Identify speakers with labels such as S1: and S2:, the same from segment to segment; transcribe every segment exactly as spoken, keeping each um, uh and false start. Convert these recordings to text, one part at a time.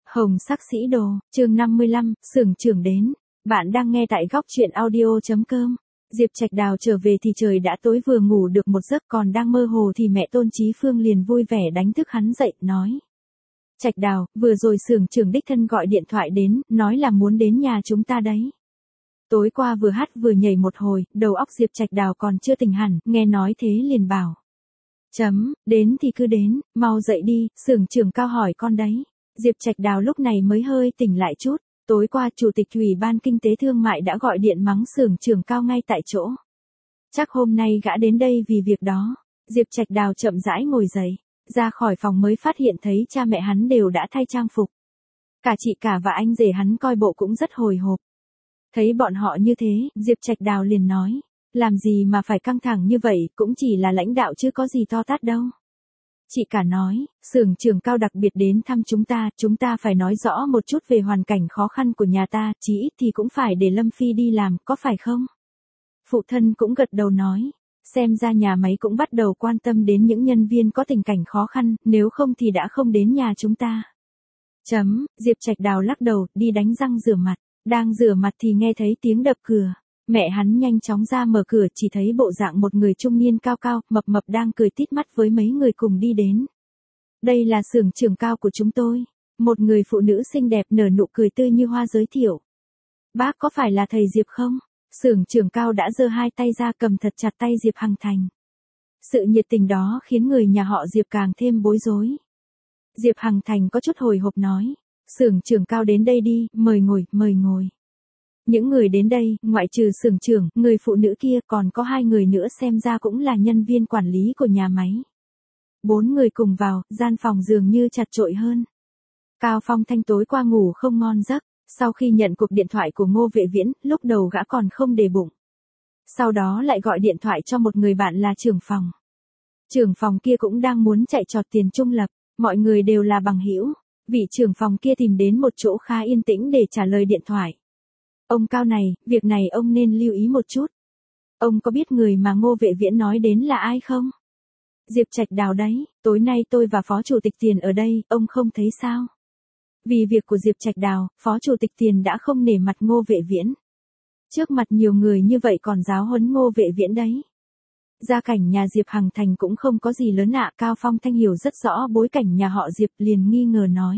S1: Hồng sắc sĩ đồ, chương năm mươi lăm, xưởng trưởng đến. Bạn đang nghe tại góc truyện audio.com. Diệp Trạch Đào trở về thì trời đã tối, vừa ngủ được một giấc còn đang mơ hồ thì mẹ Tôn Chí Phương liền vui vẻ đánh thức hắn dậy, nói. Trạch Đào, vừa rồi xưởng trưởng đích thân gọi điện thoại đến, nói là muốn đến nhà chúng ta đấy. Tối qua vừa hát vừa nhảy một hồi, đầu óc Diệp Trạch Đào còn chưa tỉnh hẳn, nghe nói thế liền bảo. Chấm, đến thì cứ đến, mau dậy đi, xưởng trưởng Cao hỏi con đấy. Diệp Trạch Đào lúc này mới hơi tỉnh lại chút, tối qua Chủ tịch Ủy ban Kinh tế Thương mại đã gọi điện mắng xưởng trưởng Cao ngay tại chỗ. Chắc hôm nay gã đến đây vì việc đó. Diệp Trạch Đào chậm rãi ngồi dậy, ra khỏi phòng mới phát hiện thấy cha mẹ hắn đều đã thay trang phục. Cả chị cả và anh rể hắn coi bộ cũng rất hồi hộp. Thấy bọn họ như thế, Diệp Trạch Đào liền nói, làm gì mà phải căng thẳng như vậy, cũng chỉ là lãnh đạo chứ có gì to tát đâu. Chị cả nói, xưởng trưởng Cao đặc biệt đến thăm chúng ta, chúng ta phải nói rõ một chút về hoàn cảnh khó khăn của nhà ta, chí ít thì cũng phải để Lâm Phi đi làm, có phải không? Phụ thân cũng gật đầu nói, xem ra nhà máy cũng bắt đầu quan tâm đến những nhân viên có tình cảnh khó khăn, nếu không thì đã không đến nhà chúng ta. Chấm, Diệp Trạch Đào lắc đầu, đi đánh răng rửa mặt, đang rửa mặt thì nghe thấy tiếng đập cửa. Mẹ hắn nhanh chóng ra mở cửa, chỉ thấy bộ dạng một người trung niên cao cao, mập mập đang cười tít mắt với mấy người cùng đi đến. Đây là xưởng trưởng Cao của chúng tôi. Một người phụ nữ xinh đẹp nở nụ cười tươi như hoa giới thiệu. Bác có phải là thầy Diệp không? Xưởng trưởng Cao đã giơ hai tay ra cầm thật chặt tay Diệp Hằng Thành. Sự nhiệt tình đó khiến người nhà họ Diệp càng thêm bối rối. Diệp Hằng Thành có chút hồi hộp nói. Xưởng trưởng Cao đến đây đi, mời ngồi, mời ngồi. Những người đến đây, ngoại trừ xưởng trưởng, người phụ nữ kia còn có hai người nữa xem ra cũng là nhân viên quản lý của nhà máy. Bốn người cùng vào, gian phòng dường như chật chội hơn. Cao Phong Thanh tối qua ngủ không ngon giấc, sau khi nhận cuộc điện thoại của Ngô Vệ Viễn, lúc đầu gã còn không để bụng. Sau đó lại gọi điện thoại cho một người bạn là trưởng phòng. Trưởng phòng kia cũng đang muốn chạy trọt tiền trung lập, mọi người đều là bằng hữu. Vị trưởng phòng kia tìm đến một chỗ khá yên tĩnh để trả lời điện thoại. Ông Cao này, việc này ông nên lưu ý một chút. Ông có biết người mà Ngô Vệ Viễn nói đến là ai không? Diệp Trạch Đào đấy, tối nay tôi và Phó Chủ tịch Tiền ở đây, ông không thấy sao? Vì việc của Diệp Trạch Đào, Phó Chủ tịch Tiền đã không nể mặt Ngô Vệ Viễn. Trước mặt nhiều người như vậy còn giáo huấn Ngô Vệ Viễn đấy. Gia cảnh nhà Diệp Hằng Thành cũng không có gì lớn ạ. Cao Phong Thanh hiểu rất rõ bối cảnh nhà họ Diệp, liền nghi ngờ nói.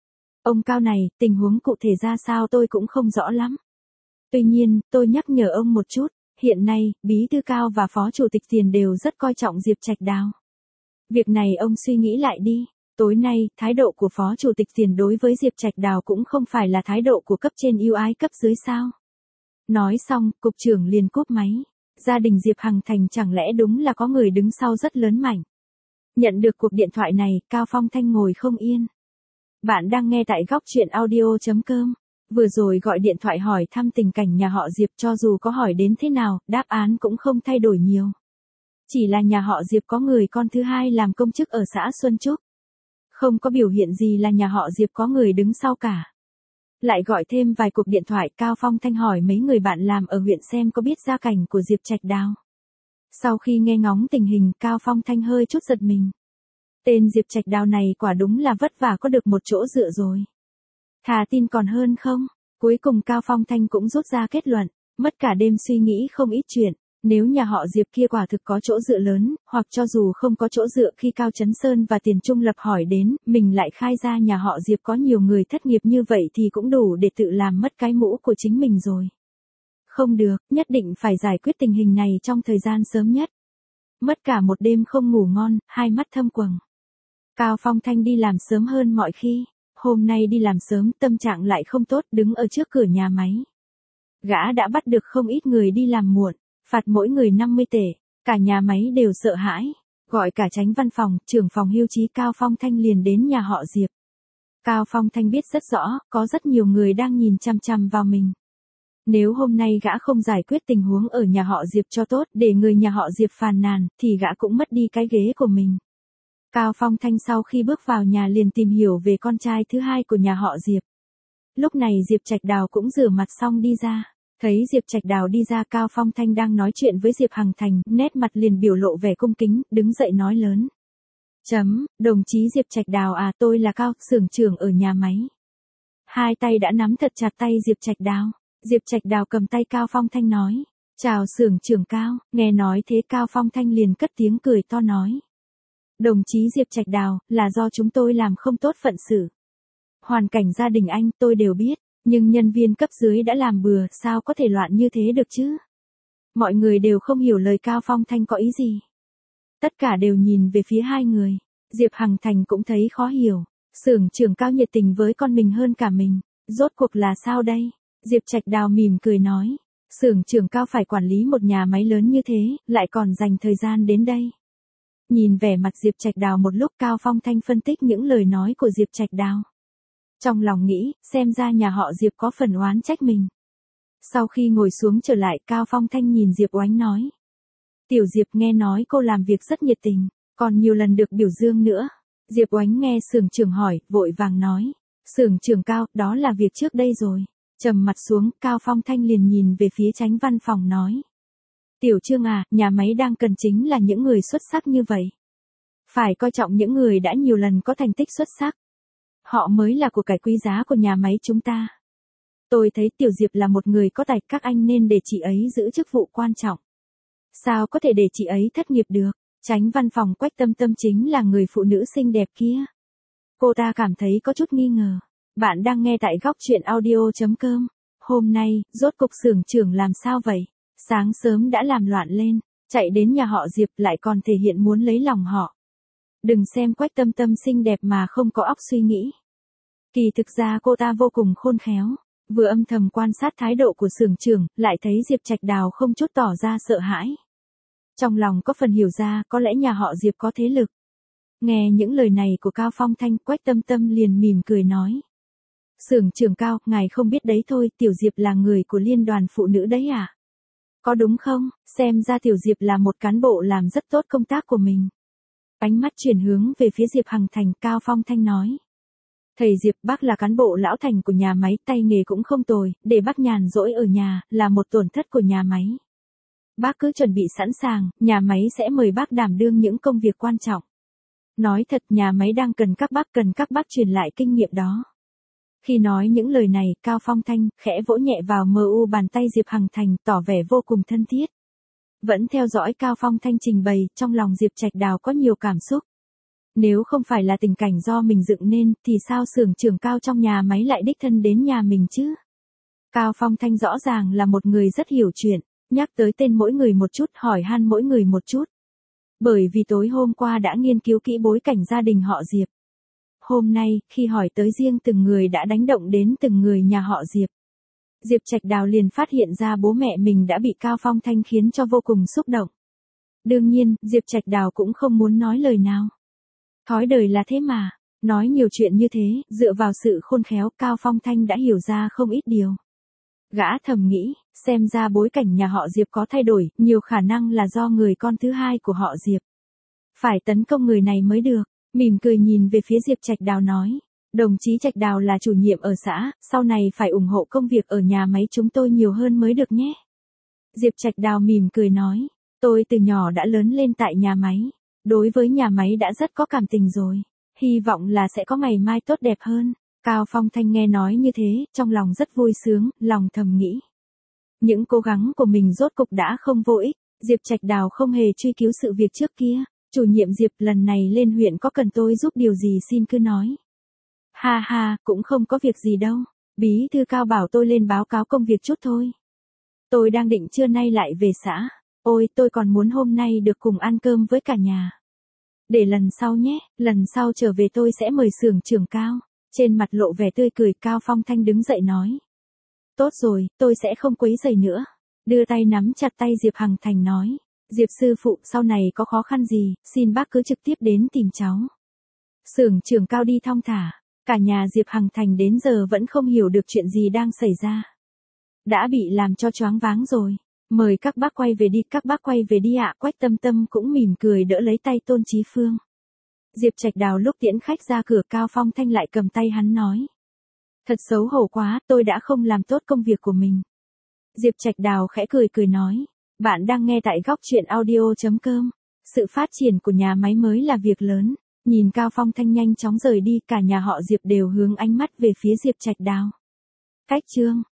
S1: Ông Cao này, tình huống cụ thể ra sao tôi cũng không rõ lắm. Tuy nhiên, tôi nhắc nhở ông một chút, hiện nay, Bí thư Cao và Phó Chủ tịch Tiền đều rất coi trọng Diệp Trạch Đào. Việc này ông suy nghĩ lại đi, tối nay, thái độ của Phó Chủ tịch Tiền đối với Diệp Trạch Đào cũng không phải là thái độ của cấp trên ưu ái cấp dưới sao. Nói xong, cục trưởng liền cúp máy, gia đình Diệp Hằng Thành chẳng lẽ đúng là có người đứng sau rất lớn mạnh. Nhận được cuộc điện thoại này, Cao Phong Thanh ngồi không yên. Bạn đang nghe tại góc truyện audio.com. Vừa rồi gọi điện thoại hỏi thăm tình cảnh nhà họ Diệp, cho dù có hỏi đến thế nào, đáp án cũng không thay đổi nhiều. Chỉ là nhà họ Diệp có người con thứ hai làm công chức ở xã Xuân Trúc. Không có biểu hiện gì là nhà họ Diệp có người đứng sau cả. Lại gọi thêm vài cuộc điện thoại, Cao Phong Thanh hỏi mấy người bạn làm ở huyện xem có biết gia cảnh của Diệp Trạch Đào. Sau khi nghe ngóng tình hình, Cao Phong Thanh hơi chút giật mình. Tên Diệp Trạch Đào này quả đúng là vất vả có được một chỗ dựa rồi. Thà tin còn hơn không? Cuối cùng Cao Phong Thanh cũng rút ra kết luận, mất cả đêm suy nghĩ không ít chuyện, nếu nhà họ Diệp kia quả thực có chỗ dựa lớn, hoặc cho dù không có chỗ dựa khi Cao Chấn Sơn và Tiền Trung Lập hỏi đến, mình lại khai ra nhà họ Diệp có nhiều người thất nghiệp như vậy thì cũng đủ để tự làm mất cái mũ của chính mình rồi. Không được, nhất định phải giải quyết tình hình này trong thời gian sớm nhất. Mất cả một đêm không ngủ ngon, hai mắt thâm quầng. Cao Phong Thanh đi làm sớm hơn mọi khi. Hôm nay đi làm sớm, tâm trạng lại không tốt, đứng ở trước cửa nhà máy. Gã đã bắt được không ít người đi làm muộn, phạt mỗi người năm mươi tệ, cả nhà máy đều sợ hãi, gọi cả chánh văn phòng, trưởng phòng hưu trí Cao Phong Thanh liền đến nhà họ Diệp. Cao Phong Thanh biết rất rõ, có rất nhiều người đang nhìn chăm chăm vào mình. Nếu hôm nay gã không giải quyết tình huống ở nhà họ Diệp cho tốt, để người nhà họ Diệp phàn nàn, thì gã cũng mất đi cái ghế của mình. Cao Phong Thanh sau khi bước vào nhà liền tìm hiểu về con trai thứ hai của nhà họ Diệp. Lúc này Diệp Trạch Đào cũng rửa mặt xong đi ra. Thấy Diệp Trạch Đào đi ra, Cao Phong Thanh đang nói chuyện với Diệp Hằng Thành, nét mặt liền biểu lộ vẻ cung kính, đứng dậy nói lớn. Chấm, đồng chí Diệp Trạch Đào à, tôi là Cao, xưởng trưởng ở nhà máy. Hai tay đã nắm thật chặt tay Diệp Trạch Đào. Diệp Trạch Đào cầm tay Cao Phong Thanh nói. Chào xưởng trưởng Cao, nghe nói thế Cao Phong Thanh liền cất tiếng cười to nói. Đồng chí Diệp Trạch Đào, là do chúng tôi làm không tốt phận sự. Hoàn cảnh gia đình anh tôi đều biết, nhưng nhân viên cấp dưới đã làm bừa, sao có thể loạn như thế được chứ? Mọi người đều không hiểu lời Cao Phong Thanh có ý gì. Tất cả đều nhìn về phía hai người. Diệp Hằng Thành cũng thấy khó hiểu. Xưởng trưởng Cao nhiệt tình với con mình hơn cả mình. Rốt cuộc là sao đây? Diệp Trạch Đào mỉm cười nói. Xưởng trưởng Cao phải quản lý một nhà máy lớn như thế, lại còn dành thời gian đến đây. Nhìn vẻ mặt Diệp Trạch Đào một lúc, Cao Phong Thanh phân tích những lời nói của Diệp Trạch Đào. Trong lòng nghĩ, xem ra nhà họ Diệp có phần oán trách mình. Sau khi ngồi xuống trở lại, Cao Phong Thanh nhìn Diệp Oánh nói. Tiểu Diệp, nghe nói cô làm việc rất nhiệt tình, còn nhiều lần được biểu dương nữa. Diệp Oánh nghe xưởng trưởng hỏi, vội vàng nói. Xưởng trưởng Cao, đó là việc trước đây rồi. Trầm mặt xuống, Cao Phong Thanh liền nhìn về phía Chánh văn phòng nói. Tiểu Trương à, nhà máy đang cần chính là những người xuất sắc như vậy. Phải coi trọng những người đã nhiều lần có thành tích xuất sắc. Họ mới là của cải quý giá của nhà máy chúng ta. Tôi thấy Tiểu Diệp là một người có tài, các anh nên để chị ấy giữ chức vụ quan trọng. Sao có thể để chị ấy thất nghiệp được? Chánh văn phòng Quách Tâm Tâm chính là người phụ nữ xinh đẹp kia. Cô ta cảm thấy có chút nghi ngờ. Bạn đang nghe tại góc truyện audio chấm com. Hôm nay, rốt cục xưởng trưởng làm sao vậy? Sáng sớm đã làm loạn lên, chạy đến nhà họ Diệp lại còn thể hiện muốn lấy lòng họ. Đừng xem Quách Tâm Tâm xinh đẹp mà không có óc suy nghĩ. Kỳ thực ra cô ta vô cùng khôn khéo. Vừa âm thầm quan sát thái độ của xưởng trưởng, lại thấy Diệp Trạch Đào không chút tỏ ra sợ hãi. Trong lòng có phần hiểu ra, có lẽ nhà họ Diệp có thế lực. Nghe những lời này của Cao Phong Thanh, Quách Tâm Tâm liền mỉm cười nói. Xưởng trưởng Cao, ngài không biết đấy thôi, Tiểu Diệp là người của liên đoàn phụ nữ đấy à? Có đúng không? Xem ra Tiểu Diệp là một cán bộ làm rất tốt công tác của mình. Ánh mắt chuyển hướng về phía Diệp Hằng Thành, Cao Phong Thanh nói. Thầy Diệp, bác là cán bộ lão thành của nhà máy, tay nghề cũng không tồi, để bác nhàn rỗi ở nhà, là một tổn thất của nhà máy. Bác cứ chuẩn bị sẵn sàng, nhà máy sẽ mời bác đảm đương những công việc quan trọng. Nói thật, nhà máy đang cần các bác, cần các bác truyền lại kinh nghiệm đó. Khi nói những lời này, Cao Phong Thanh khẽ vỗ nhẹ vào mờ u bàn tay Diệp Hằng Thành, tỏ vẻ vô cùng thân thiết. Vẫn theo dõi Cao Phong Thanh trình bày, trong lòng Diệp Trạch Đào có nhiều cảm xúc. Nếu không phải là tình cảnh do mình dựng nên, thì sao xưởng trưởng Cao trong nhà máy lại đích thân đến nhà mình chứ? Cao Phong Thanh rõ ràng là một người rất hiểu chuyện, nhắc tới tên mỗi người một chút, hỏi han mỗi người một chút. Bởi vì tối hôm qua đã nghiên cứu kỹ bối cảnh gia đình họ Diệp. Hôm nay, khi hỏi tới riêng từng người đã đánh động đến từng người nhà họ Diệp. Diệp Trạch Đào liền phát hiện ra bố mẹ mình đã bị Cao Phong Thanh khiến cho vô cùng xúc động. Đương nhiên, Diệp Trạch Đào cũng không muốn nói lời nào. Thói đời là thế mà, nói nhiều chuyện như thế, dựa vào sự khôn khéo, Cao Phong Thanh đã hiểu ra không ít điều. Gã thầm nghĩ, xem ra bối cảnh nhà họ Diệp có thay đổi, nhiều khả năng là do người con thứ hai của họ Diệp. Phải tấn công người này mới được, mỉm cười nhìn về phía Diệp Trạch Đào nói. Đồng chí Trạch Đào là chủ nhiệm ở xã, sau này phải ủng hộ công việc ở nhà máy chúng tôi nhiều hơn mới được nhé. Diệp Trạch Đào mỉm cười nói, tôi từ nhỏ đã lớn lên tại nhà máy. Đối với nhà máy đã rất có cảm tình rồi. Hy vọng là sẽ có ngày mai tốt đẹp hơn. Cao Phong Thanh nghe nói như thế, trong lòng rất vui sướng, lòng thầm nghĩ. Những cố gắng của mình rốt cục đã không vô ích. Diệp Trạch Đào không hề truy cứu sự việc trước kia. Chủ nhiệm Diệp, lần này lên huyện có cần tôi giúp điều gì xin cứ nói. Ha ha, cũng không có việc gì đâu. Bí thư Cao bảo tôi lên báo cáo công việc chút thôi. Tôi đang định trưa nay lại về xã. Ôi, tôi còn muốn hôm nay được cùng ăn cơm với cả nhà. Để lần sau nhé, lần sau trở về tôi sẽ mời xưởng trưởng Cao. Trên mặt lộ vẻ tươi cười, Cao Phong Thanh đứng dậy nói. Tốt rồi, tôi sẽ không quấy rầy nữa. Đưa tay nắm chặt tay Diệp Hằng Thành nói. Diệp sư phụ, sau này có khó khăn gì, xin bác cứ trực tiếp đến tìm cháu. Xưởng trưởng Cao đi thong thả. Cả nhà Diệp Hằng Thành đến giờ vẫn không hiểu được chuyện gì đang xảy ra. Đã bị làm cho choáng váng rồi. Mời các bác quay về đi, các bác quay về đi ạ. Quách Tâm Tâm cũng mỉm cười đỡ lấy tay Tôn Chí Phương. Diệp Trạch Đào lúc tiễn khách ra cửa, Cao Phong Thanh lại cầm tay hắn nói. Thật xấu hổ quá, tôi đã không làm tốt công việc của mình. Diệp Trạch Đào khẽ cười cười nói. Bạn đang nghe tại góc truyện audio chấm com. Sự phát triển của nhà máy mới là việc lớn. Nhìn Cao Phong Thanh nhanh chóng rời đi, cả nhà họ Diệp đều hướng ánh mắt về phía Diệp Trạch Đào. Cách chương